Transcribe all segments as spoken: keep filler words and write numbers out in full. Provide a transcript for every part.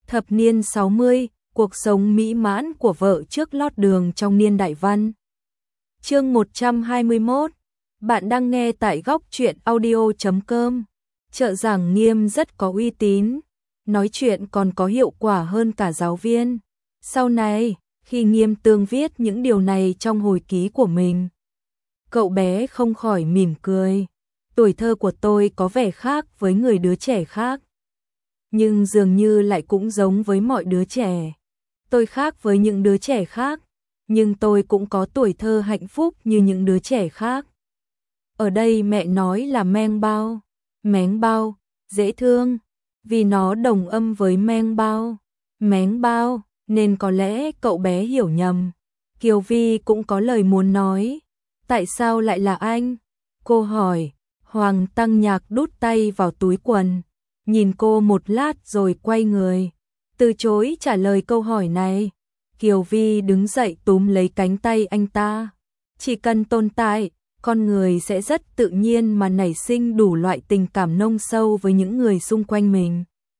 Thập niên sáu mươi, cuộc sống mỹ mãn của vợ trước lót đường trong niên đại văn. Chương một trăm hai mươi mốt. Bạn đang nghe tại góc truyện audio chấm com. Trợ giảng Nghiêm rất có uy tín, nói chuyện còn có hiệu quả hơn cả giáo viên. Sau này, khi Nghiêm tương viết những điều này trong hồi ký của mình, cậu bé không khỏi mỉm cười. Tuổi thơ của tôi có vẻ khác với người đứa trẻ khác, nhưng dường như lại cũng giống với mọi đứa trẻ. Tôi khác với những đứa trẻ khác, nhưng tôi cũng có tuổi thơ hạnh phúc như những đứa trẻ khác. Ở đây mẹ nói là meng bao, méng bao, dễ thương, vì nó đồng âm với meng bao, méng bao, nên có lẽ cậu bé hiểu nhầm. Kiều Vi cũng có lời muốn nói. Tại sao lại là anh? Cô hỏi. Hoàng Tăng Nhạc đút tay vào túi quần, nhìn cô một lát rồi quay người, từ chối trả lời câu hỏi này. Kiều Vi đứng dậy túm lấy cánh tay anh ta. Chỉ cần tồn tại, con người sẽ rất tự nhiên mà nảy sinh đủ loại tình cảm nông sâu với những người xung quanh mình.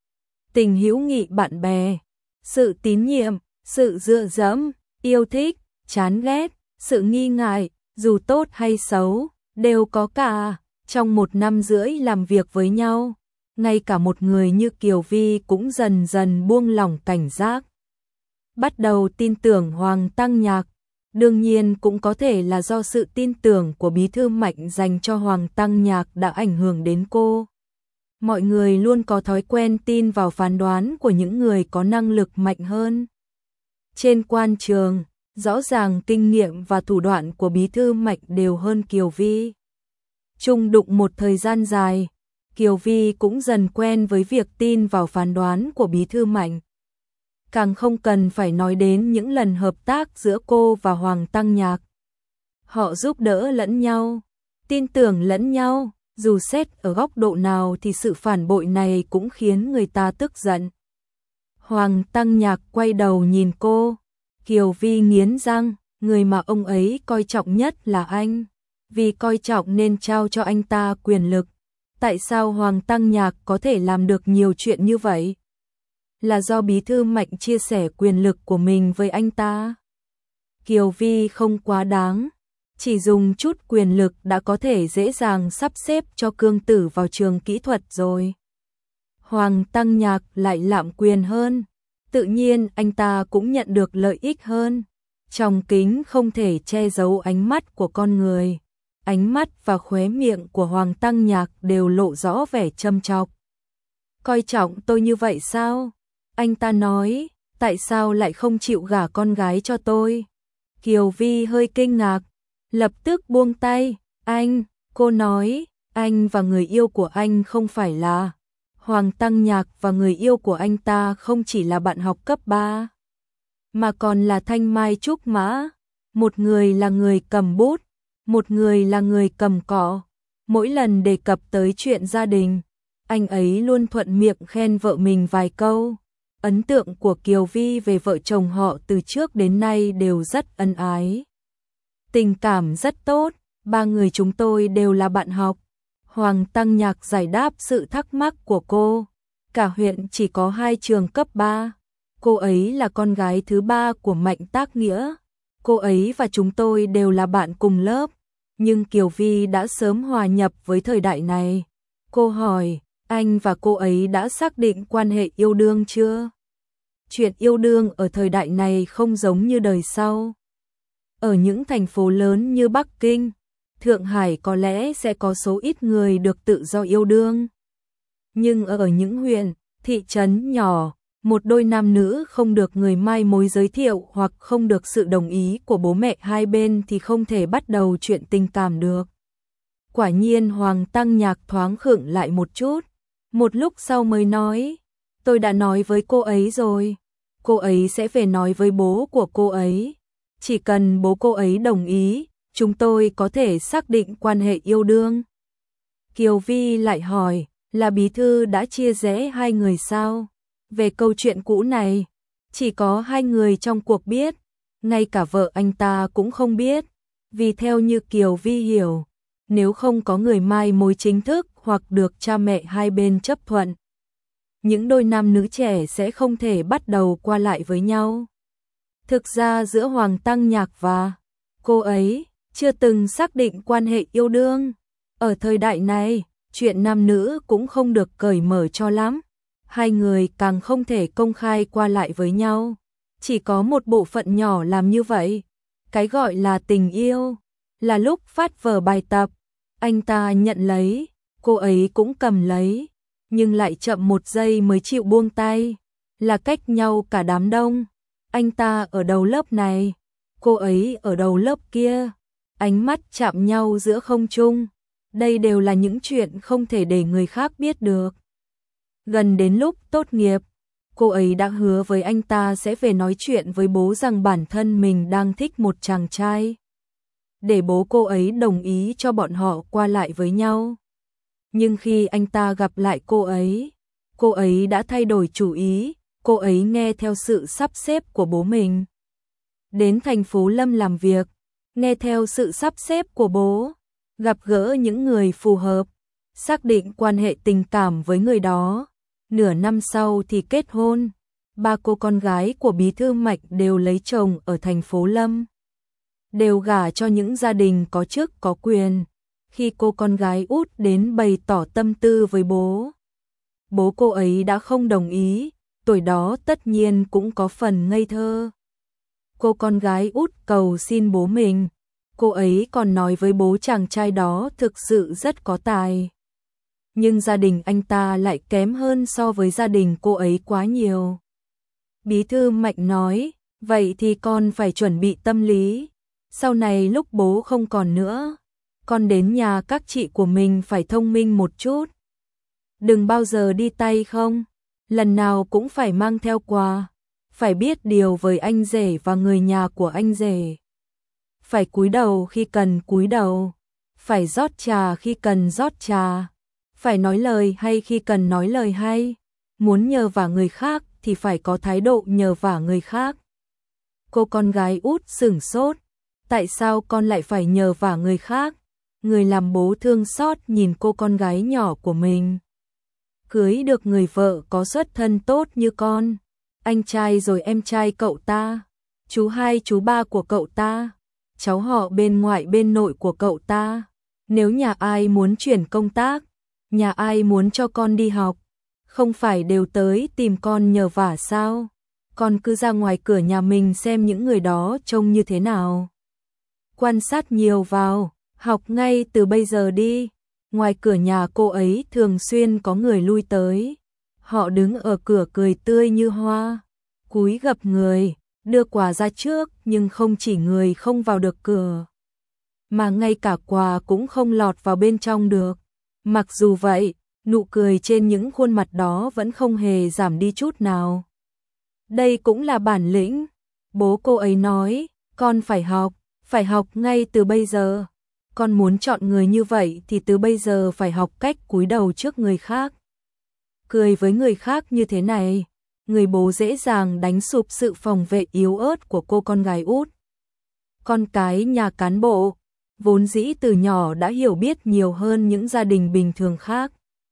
Tình hữu nghị bạn bè, sự tín nhiệm, sự dựa dẫm, yêu thích, chán ghét, sự nghi ngại, dù tốt hay xấu, đều có cả. Trong một năm rưỡi làm việc với nhau, ngay cả một người như Kiều Vi cũng dần dần buông lỏng cảnh giác, bắt đầu tin tưởng Hoàng Tăng Nhạc. Đương nhiên cũng có thể là do sự tin tưởng của bí thư Mạnh dành cho Hoàng Tăng Nhạc đã ảnh hưởng đến cô. Mọi người luôn có thói quen tin vào phán đoán của những người có năng lực mạnh hơn. Trên quan trường, rõ ràng kinh nghiệm và thủ đoạn của bí thư Mạnh đều hơn Kiều Vi. Chung đụng một thời gian dài, Kiều Vi cũng dần quen với việc tin vào phán đoán của bí thư Mạnh. Càng không cần phải nói đến những lần hợp tác giữa cô và Hoàng Tăng Nhạc. Họ giúp đỡ lẫn nhau, tin tưởng lẫn nhau, dù xét ở góc độ nào thì sự phản bội này cũng khiến người ta tức giận. Hoàng Tăng Nhạc quay đầu nhìn cô, Kiều Vi nghiến răng, người mà ông ấy coi trọng nhất là anh. Vì coi trọng nên trao cho anh ta quyền lực. Tại sao Hoàng Tăng Nhạc có thể làm được nhiều chuyện như vậy? Là do bí thư Mạnh chia sẻ quyền lực của mình với anh ta. Kiều Vi không quá đáng, chỉ dùng chút quyền lực đã có thể dễ dàng sắp xếp cho Cương Tử vào trường kỹ thuật rồi. Hoàng Tăng Nhạc lại lạm quyền hơn, tự nhiên anh ta cũng nhận được lợi ích hơn. Trong kính không thể che giấu ánh mắt của con người. Ánh mắt và khóe miệng của Hoàng Tăng Nhạc đều lộ rõ vẻ châm chọc. Coi trọng tôi như vậy sao? Anh ta nói, tại sao lại không chịu gả con gái cho tôi? Kiều Vi hơi kinh ngạc, lập tức buông tay. Anh, cô nói, anh và người yêu của anh không phải là... Hoàng Tăng Nhạc và người yêu của anh ta không chỉ là bạn học cấp ba, mà còn là thanh mai trúc mã. Một người là người cầm bút, một người là người cầm cọ. Mỗi lần đề cập tới chuyện gia đình, anh ấy luôn thuận miệng khen vợ mình vài câu. Ấn tượng của Kiều Vi về vợ chồng họ từ trước đến nay đều rất ân ái. Tình cảm rất tốt, ba người chúng tôi đều là bạn học. Hoàng Tăng Nhạc giải đáp sự thắc mắc của cô. Cả huyện chỉ có hai trường cấp ba. Cô ấy là con gái thứ ba của Mạnh Tác Nghĩa. Cô ấy và chúng tôi đều là bạn cùng lớp. Nhưng Kiều Vi đã sớm hòa nhập với thời đại này. Cô hỏi, anh và cô ấy đã xác định quan hệ yêu đương chưa? Chuyện yêu đương ở thời đại này không giống như đời sau. Ở những thành phố lớn như Bắc Kinh, Thượng Hải có lẽ sẽ có số ít người được tự do yêu đương. Nhưng ở những huyện, thị trấn nhỏ, một đôi nam nữ không được người mai mối giới thiệu hoặc không được sự đồng ý của bố mẹ hai bên thì không thể bắt đầu chuyện tình cảm được. Quả nhiên Hoàng Tăng Nhạc thoáng khựng lại một chút, một lúc sau mới nói, tôi đã nói với cô ấy rồi, cô ấy sẽ về nói với bố của cô ấy. Chỉ cần bố cô ấy đồng ý, chúng tôi có thể xác định quan hệ yêu đương. Kiều Vi lại hỏi, là bí thư đã chia rẽ hai người sao? Về câu chuyện cũ này, chỉ có hai người trong cuộc biết, ngay cả vợ anh ta cũng không biết, vì theo như Kiều Vi hiểu, nếu không có người mai mối chính thức hoặc được cha mẹ hai bên chấp thuận, những đôi nam nữ trẻ sẽ không thể bắt đầu qua lại với nhau. Thực ra giữa Hoàng Tăng Nhạc và cô ấy chưa từng xác định quan hệ yêu đương. Ở thời đại này, chuyện nam nữ cũng không được cởi mở cho lắm. Hai người càng không thể công khai qua lại với nhau. Chỉ có một bộ phận nhỏ làm như vậy. Cái gọi là tình yêu là lúc phát vở bài tập, anh ta nhận lấy, cô ấy cũng cầm lấy, nhưng lại chậm một giây mới chịu buông tay, là cách nhau cả đám đông. Anh ta ở đầu lớp này, cô ấy ở đầu lớp kia, ánh mắt chạm nhau giữa không trung. Đây đều là những chuyện không thể để người khác biết được. Gần đến lúc tốt nghiệp, cô ấy đã hứa với anh ta sẽ về nói chuyện với bố rằng bản thân mình đang thích một chàng trai, để bố cô ấy đồng ý cho bọn họ qua lại với nhau. Nhưng khi anh ta gặp lại cô ấy, cô ấy đã thay đổi chủ ý, cô ấy nghe theo sự sắp xếp của bố mình. Đến thành phố Lâm làm việc, nghe theo sự sắp xếp của bố, gặp gỡ những người phù hợp, xác định quan hệ tình cảm với người đó. Nửa năm sau thì kết hôn, ba cô con gái của Bí thư Mạch đều lấy chồng ở thành phố Lâm. Đều gả cho những gia đình có chức có quyền. Khi cô con gái út đến bày tỏ tâm tư với bố, bố cô ấy đã không đồng ý, tuổi đó tất nhiên cũng có phần ngây thơ. Cô con gái út cầu xin bố mình, cô ấy còn nói với bố chàng trai đó thực sự rất có tài. Nhưng gia đình anh ta lại kém hơn so với gia đình cô ấy quá nhiều. Bí thư Mạch nói, vậy thì con phải chuẩn bị tâm lý. Sau này lúc bố không còn nữa, con đến nhà các chị của mình phải thông minh một chút. Đừng bao giờ đi tay không, lần nào cũng phải mang theo quà. Phải biết điều với anh rể và người nhà của anh rể. Phải cúi đầu khi cần cúi đầu, phải rót trà khi cần rót trà, phải nói lời hay khi cần nói lời hay. Muốn nhờ vả người khác thì phải có thái độ nhờ vả người khác. Cô con gái út sửng sốt, tại sao con lại phải nhờ vả người khác? Người làm bố thương xót nhìn cô con gái nhỏ của mình. Cưới được người vợ có xuất thân tốt như con, anh trai rồi em trai cậu ta, chú hai chú ba của cậu ta, cháu họ bên ngoại bên nội của cậu ta. Nếu nhà ai muốn chuyển công tác, nhà ai muốn cho con đi học, không phải đều tới tìm con nhờ vả sao? Con cứ ra ngoài cửa nhà mình xem những người đó trông như thế nào. Quan sát nhiều vào, học ngay từ bây giờ đi. Ngoài cửa nhà cô ấy thường xuyên có người lui tới. Họ đứng ở cửa cười tươi như hoa, cúi gập người, đưa quà ra trước, nhưng không chỉ người không vào được cửa, mà ngay cả quà cũng không lọt vào bên trong được. Mặc dù vậy, nụ cười trên những khuôn mặt đó vẫn không hề giảm đi chút nào. Đây cũng là bản lĩnh. Bố cô ấy nói, con phải học, phải học ngay từ bây giờ. Con muốn chọn người như vậy thì từ bây giờ phải học cách cúi đầu trước người khác. Cười với người khác như thế này, người bố dễ dàng đánh sụp sự phòng vệ yếu ớt của cô con gái út. Con cái nhà cán bộ, vốn dĩ từ nhỏ đã hiểu biết nhiều hơn những gia đình bình thường khác.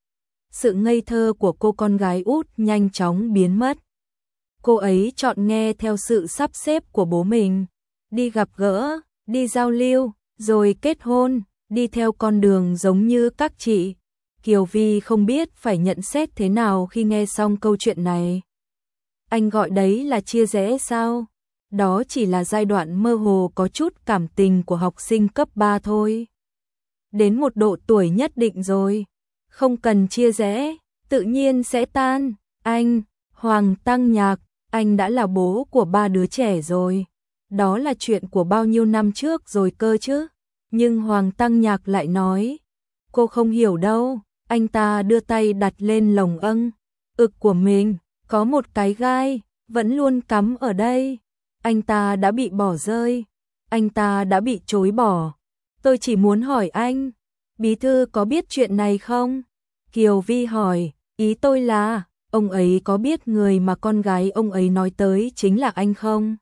Sự ngây thơ của cô con gái út nhanh chóng biến mất. Cô ấy chọn nghe theo sự sắp xếp của bố mình, đi gặp gỡ, đi giao lưu, rồi kết hôn, đi theo con đường giống như các chị. Kiều Vi không biết phải nhận xét thế nào khi nghe xong câu chuyện này. Anh gọi đấy là chia rẽ sao? Đó chỉ là giai đoạn mơ hồ có chút cảm tình của học sinh cấp ba thôi. Đến một độ tuổi nhất định rồi, không cần chia rẽ, tự nhiên sẽ tan. Anh, Hoàng Tăng Nhạc, anh đã là bố của ba đứa trẻ rồi. Đó là chuyện của bao nhiêu năm trước rồi cơ chứ. Nhưng Hoàng Tăng Nhạc lại nói, cô không hiểu đâu. Anh ta đưa tay đặt lên lồng âng ực của mình, có một cái gai, vẫn luôn cắm ở đây. Anh ta đã bị bỏ rơi, anh ta đã bị chối bỏ. Tôi chỉ muốn hỏi anh, bí thư có biết chuyện này không? Kiều Vi hỏi, ý tôi là, ông ấy có biết người mà con gái ông ấy nói tới chính là anh không?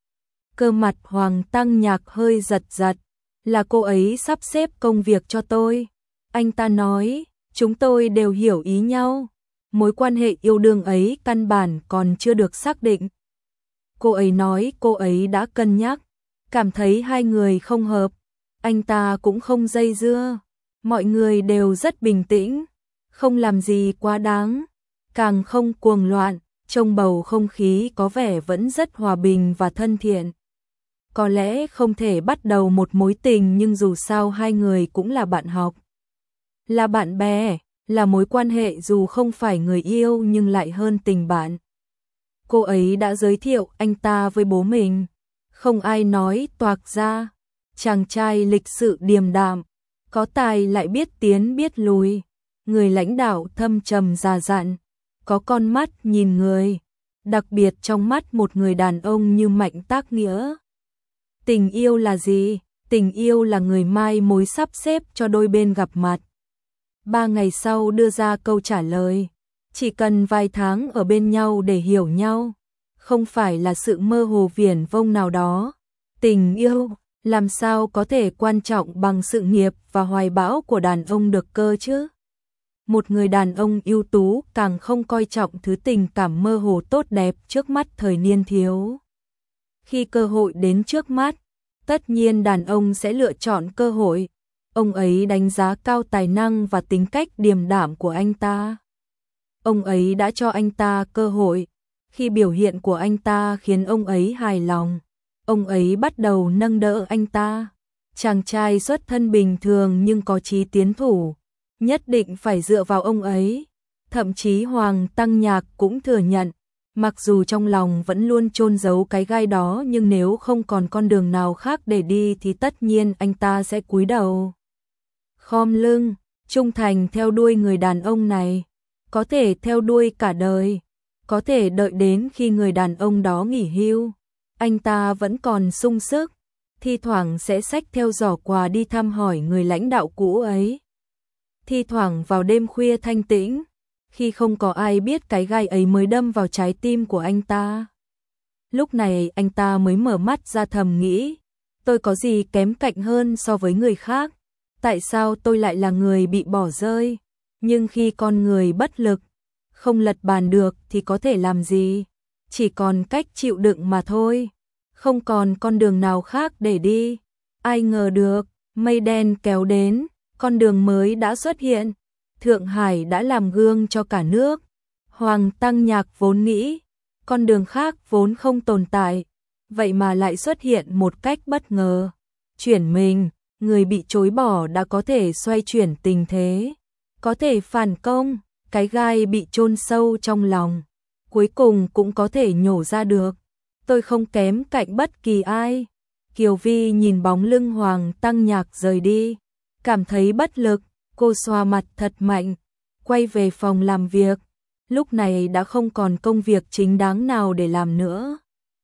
Cơ mặt Hoàng Tăng Nhạc hơi giật giật, là cô ấy sắp xếp công việc cho tôi. Anh ta nói, chúng tôi đều hiểu ý nhau. mối quan hệ yêu đương ấy căn bản còn chưa được xác định. Cô ấy nói cô ấy đã cân nhắc, cảm thấy hai người không hợp, anh ta cũng không dây dưa, mọi người đều rất bình tĩnh, không làm gì quá đáng, càng không cuồng loạn, trong bầu không khí có vẻ vẫn rất hòa bình và thân thiện. Có lẽ không thể bắt đầu một mối tình nhưng dù sao hai người cũng là bạn học, là bạn bè, là mối quan hệ dù không phải người yêu nhưng lại hơn tình bạn. Cô ấy đã giới thiệu anh ta với bố mình, không ai nói toạc ra, chàng trai lịch sự điềm đạm, có tài lại biết tiến biết lùi, người lãnh đạo thâm trầm già dặn, có con mắt nhìn người, đặc biệt trong mắt một người đàn ông như Mạnh Tác Nghĩa. Tình yêu là gì? Tình yêu là người mai mối sắp xếp cho đôi bên gặp mặt. Ba ngày sau đưa ra câu trả lời, chỉ cần vài tháng ở bên nhau để hiểu nhau, không phải là sự mơ hồ viển vông nào đó. Tình yêu làm sao có thể quan trọng bằng sự nghiệp và hoài bão của đàn ông được cơ chứ? Một người đàn ông ưu tú càng không coi trọng thứ tình cảm mơ hồ tốt đẹp trước mắt thời niên thiếu. Khi cơ hội đến trước mắt, tất nhiên đàn ông sẽ lựa chọn cơ hội. Ông ấy đánh giá cao tài năng và tính cách điềm đạm của anh ta. Ông ấy đã cho anh ta cơ hội. Khi biểu hiện của anh ta khiến ông ấy hài lòng, ông ấy bắt đầu nâng đỡ anh ta. Chàng trai xuất thân bình thường nhưng có chí tiến thủ, nhất định phải dựa vào ông ấy. Thậm chí Hoàng Tăng Nhạc cũng thừa nhận, mặc dù trong lòng vẫn luôn chôn giấu cái gai đó nhưng nếu không còn con đường nào khác để đi thì tất nhiên anh ta sẽ cúi đầu, khom lưng, trung thành theo đuôi người đàn ông này. Có thể theo đuôi cả đời, có thể đợi đến khi người đàn ông đó nghỉ hưu, anh ta vẫn còn sung sức, thi thoảng sẽ xách theo giỏ quà đi thăm hỏi người lãnh đạo cũ ấy. Thi thoảng vào đêm khuya thanh tĩnh, khi không có ai biết cái gai ấy mới đâm vào trái tim của anh ta. Lúc này anh ta mới mở mắt ra thầm nghĩ, tôi có gì kém cạnh hơn so với người khác? Tại sao tôi lại là người bị bỏ rơi? Nhưng khi con người bất lực, không lật bàn được thì có thể làm gì? Chỉ còn cách chịu đựng mà thôi. Không còn con đường nào khác để đi. Ai ngờ được, mây đen kéo đến, con đường mới đã xuất hiện. Thượng Hải đã làm gương cho cả nước. Hoàng Tăng Nhạc vốn nghĩ, con đường khác vốn không tồn tại, vậy mà lại xuất hiện một cách bất ngờ. Chuyển mình, người bị chối bỏ đã có thể xoay chuyển tình thế, có thể phản công, cái gai bị chôn sâu trong lòng, cuối cùng cũng có thể nhổ ra được. Tôi không kém cạnh bất kỳ ai. Kiều Vi nhìn bóng lưng Hoàng Tăng Nhạc rời đi, cảm thấy bất lực, cô xoa mặt thật mạnh, quay về phòng làm việc. Lúc này đã không còn công việc chính đáng nào để làm nữa.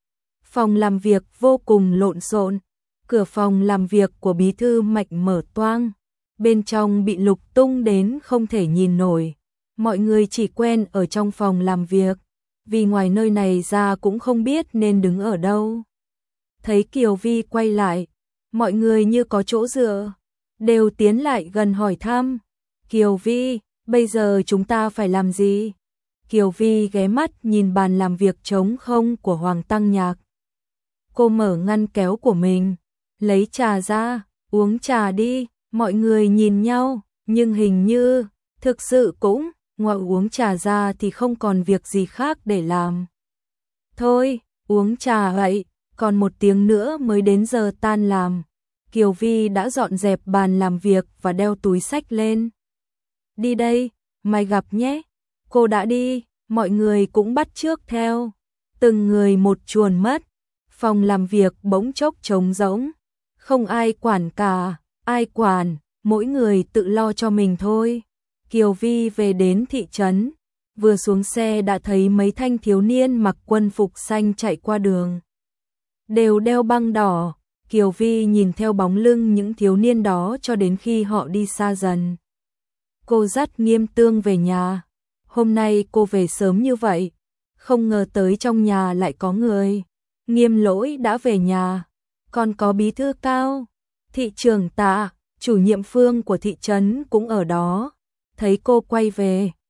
Phòng làm việc vô cùng lộn xộn, cửa phòng làm việc của bí thư Mạnh mở toang, bên trong bị lục tung đến không thể nhìn nổi. Mọi người chỉ quen ở trong phòng làm việc, vì ngoài nơi này ra cũng không biết nên đứng ở đâu. Thấy Kiều Vi quay lại, mọi người như có chỗ dựa, đều tiến lại gần hỏi thăm. Kiều Vi, bây giờ chúng ta phải làm gì? Kiều Vi ghé mắt nhìn bàn làm việc trống không của Hoàng Tăng Nhạc. Cô mở ngăn kéo của mình, lấy trà ra, uống trà đi. Mọi người nhìn nhau, nhưng hình như, thực sự cũng, ngoài uống trà ra thì không còn việc gì khác để làm. Thôi, uống trà vậy, còn một tiếng nữa mới đến giờ tan làm. Kiều Vi đã dọn dẹp bàn làm việc và đeo túi xách lên. Đi đây, mai gặp nhé. Cô đã đi, mọi người cũng bắt chước theo. Từng người một chuồn mất. Phòng làm việc bỗng chốc trống rỗng. Không ai quản cả, ai quản, mỗi người tự lo cho mình thôi. Kiều Vi về đến thị trấn, vừa xuống xe đã thấy mấy thanh thiếu niên mặc quân phục xanh chạy qua đường. Đều đeo băng đỏ, Kiều Vi nhìn theo bóng lưng những thiếu niên đó cho đến khi họ đi xa dần. Cô dắt Nghiêm Tương về nhà. Hôm nay cô về sớm như vậy, không ngờ tới trong nhà lại có người. Nghiêm Lỗi đã về nhà, còn có bí thư Cao, thị trưởng Tạ, chủ nhiệm Phương của thị trấn cũng ở đó. Thấy cô quay về,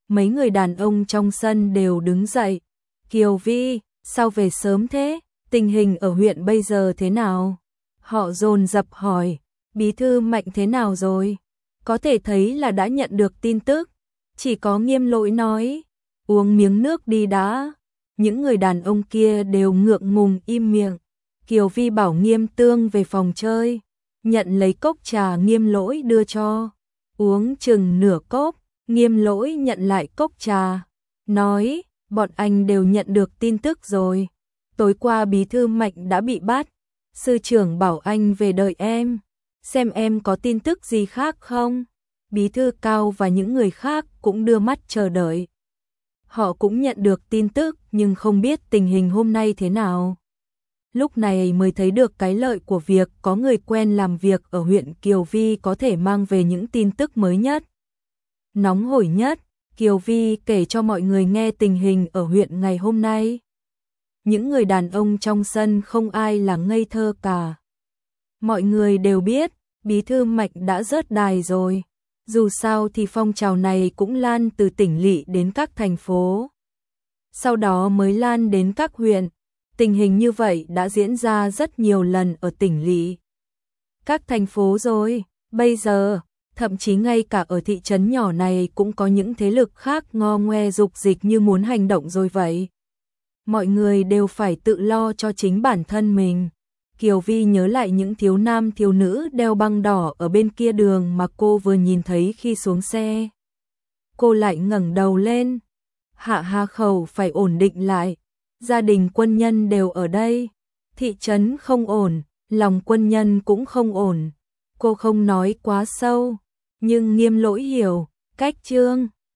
mấy người đàn ông trong sân đều đứng dậy. Kiều Vi, sao về sớm thế? Tình hình ở huyện bây giờ thế nào? Họ dồn dập hỏi, bí thư Mạnh thế nào rồi? Có thể thấy là đã nhận được tin tức. Chỉ có Nghiêm Lỗi nói, uống miếng nước đi đã. Những người đàn ông kia đều ngượng ngùng im miệng. Kiều Vi bảo Nghiêm Tương về phòng chơi, nhận lấy cốc trà Nghiêm Lỗi đưa cho. Uống chừng nửa cốc, Nghiêm Lỗi nhận lại cốc trà, nói, bọn anh đều nhận được tin tức rồi. Tối qua bí thư Mạnh đã bị bắt, sư trưởng bảo anh về đợi em, xem em có tin tức gì khác không. Bí thư Cao và những người khác cũng đưa mắt chờ đợi. Họ cũng nhận được tin tức nhưng không biết tình hình hôm nay thế nào. Lúc này mới thấy được cái lợi của việc có người quen làm việc ở huyện Kiều Vi có thể mang về những tin tức mới nhất, nóng hổi nhất. Kiều Vi kể cho mọi người nghe tình hình ở huyện ngày hôm nay. Những người đàn ông trong sân không ai là ngây thơ cả. Mọi người đều biết, bí thư Mạnh đã rớt đài rồi. Dù sao thì phong trào này cũng lan từ tỉnh lỵ đến các thành phố, sau đó mới lan đến các huyện. Tình hình như vậy đã diễn ra rất nhiều lần ở tỉnh lỵ, các thành phố rồi. Bây giờ, thậm chí ngay cả ở thị trấn nhỏ này cũng có những thế lực khác ngo ngoe dục dịch như muốn hành động rồi vậy. Mọi người đều phải tự lo cho chính bản thân mình. Kiều Vi nhớ lại những thiếu nam thiếu nữ đeo băng đỏ ở bên kia đường mà cô vừa nhìn thấy khi xuống xe. Cô lại ngẩng đầu lên. Hạ Hà Khẩu phải ổn định lại. Gia đình quân nhân đều ở đây. Thị trấn không ổn, lòng quân nhân cũng không ổn. Cô không nói quá sâu, nhưng Nghiêm Lỗi hiểu. Cách Trương